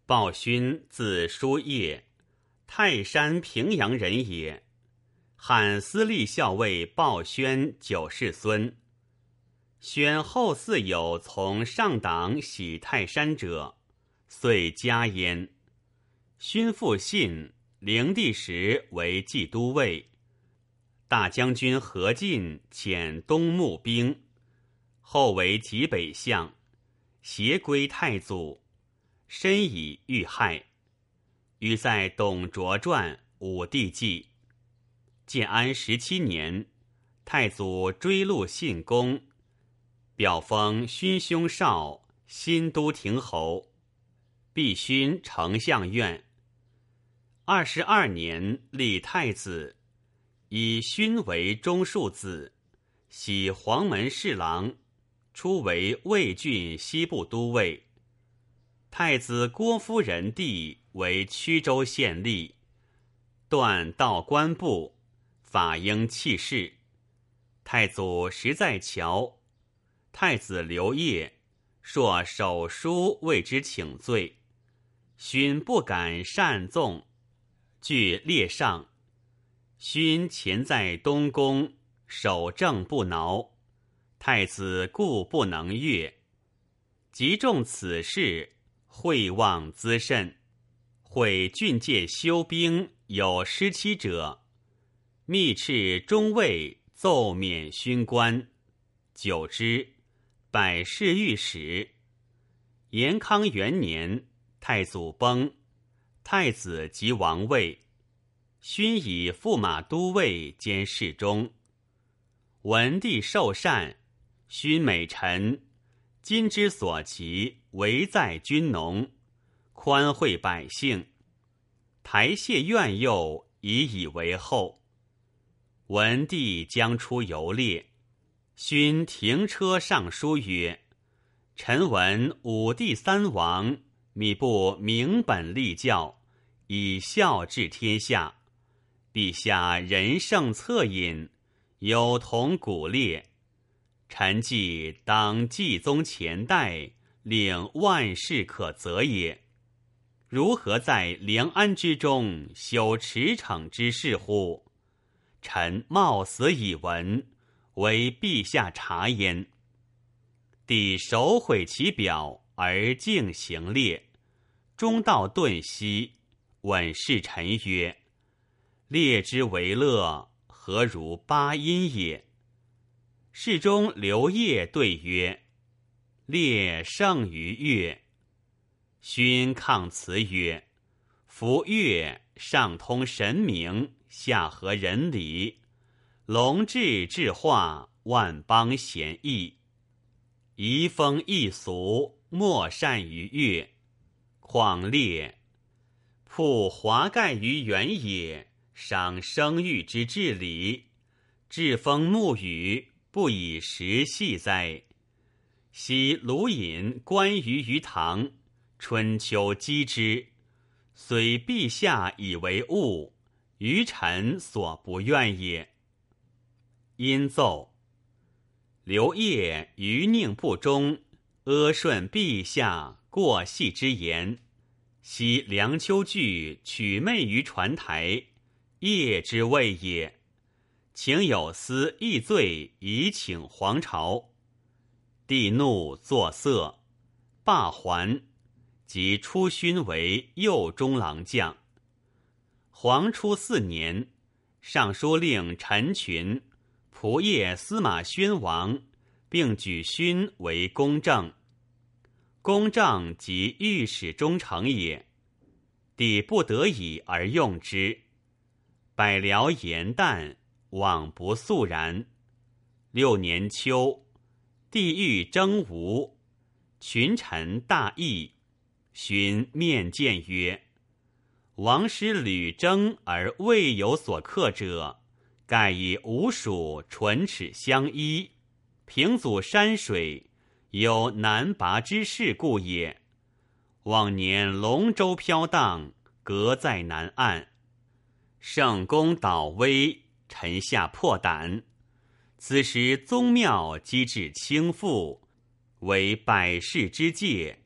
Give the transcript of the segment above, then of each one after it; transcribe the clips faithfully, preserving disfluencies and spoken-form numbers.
鲍勋字叔夜，泰山平阳人也。汉司隶校尉鲍宣九世孙。宣后嗣有从上党徙泰山者，遂加焉。勋复信，灵帝时为冀都尉。大将军何进遣东牧兵，后为济北相，携归太祖，深以遇害。于在董卓传武帝纪。建安十七年，太祖追录信公，表封勋兄少新都亭侯，必勋丞相院。二十二年，立太子，以勋为中庶子，徙黄门侍郎，初为魏郡西部都尉。太子郭夫人弟为曲州县吏，断道官部，法应弃市。太祖时在桥，太子刘烨朔手书为之请罪，勋不敢擅纵，据列上。勋前在东宫，守正不挠，太子故不能阅。即中此事，会望滋甚。会郡界修兵有失期者，密敕中尉奏免勋官。久之，百事御史。延康元年，太祖崩，太子即王位。勋以驸马都尉兼侍中。文帝受禅，勋美臣，今之所及，唯在君农，宽惠百姓。台榭苑囿，以以为后。文帝将出游猎，勋停车上书曰：臣闻武帝三王，靡不明本立教，以孝治天下。陛下仁圣恻隐，有同古烈。臣既当继宗前代，令万事可责也。如何在梁安之中修驰骋之事乎？臣冒死以闻，为陛下察焉。帝手毁其表，而径行列，中道顿息，问侍臣曰：列之为乐，何如八音也？侍中刘烨对曰：列胜于乐。勋抗辞曰：夫乐上通神明，下合人理，龙志智化，万邦贤义。移风易俗，莫善于乐。况列铺华盖于原野，赏生育之至理，栉风沐雨，不以时系哉？昔鲁隐观于于堂，春秋击之，虽陛下以为物，于臣所不愿也。因奏：刘烨于宁不忠，阿顺陛下过隙之言。昔梁丘据取媚于船台，业之谓也。请有司议罪，以请皇朝。帝怒作色，罢还，即出勋为右中郎将。皇初四年，尚书令陈群、仆射司马宣王，并举勋为公正。公正即御史中丞也，帝不得已而用之。百僚言淡，罔不肃然。六年秋，帝欲征吴，群臣大议。勋面见曰：王师屡征而未有所克者，盖以吴蜀唇齿相依，平阻山水，有难拔之势故也。往年龙舟飘荡，隔在南岸。圣公倒危，臣下破胆。此时宗庙机制倾覆，为百世之戒，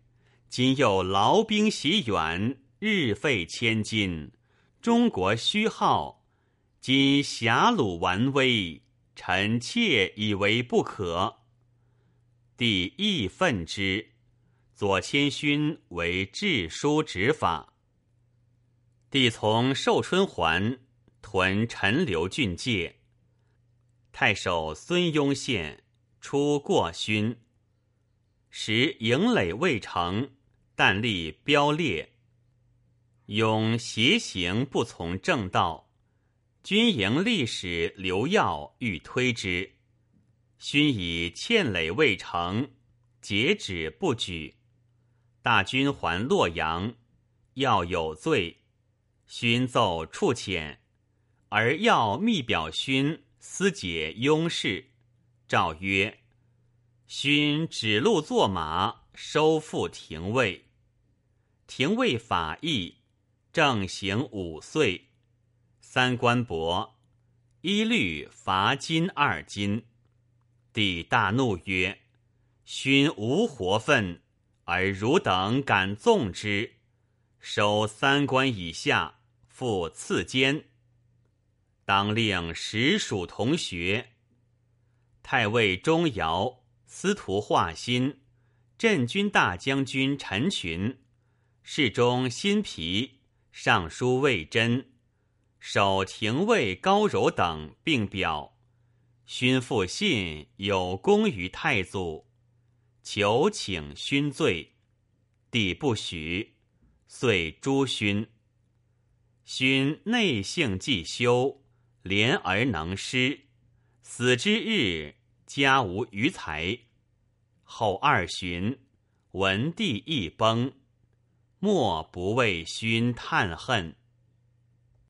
今又劳兵袭远，日费千金，中国虚耗。今侠虏顽威，臣妾以为不可。帝亦愤之，左迁勋为治书执法。帝从寿春还，屯陈留郡界。太守孙雍献出过勋，时营垒未成，但立标列。雍邪行不从正道，军营历史刘耀欲推之，勋以欠垒未成，节止不举。大军还洛阳，耀有罪，勋奏处遣，而耀密表勋私解雍事，诏曰：勋指路作马，收复廷尉。廷尉法役，正刑五岁，三官帛，一律罚金二金。帝大怒曰：勋无活分，而汝等敢纵之，收三官以下，复赐监。当令实属同学。太尉钟繇、司徒华歆、镇军大将军陈群、侍中辛毗、尚书魏真、守廷尉高柔等并表，勋复信有功于太祖，求请勋罪，帝不许，遂诛勋。勋内性既修，廉而能施，死之日，家无余财。后二旬，文帝亦崩，莫不为勋叹恨。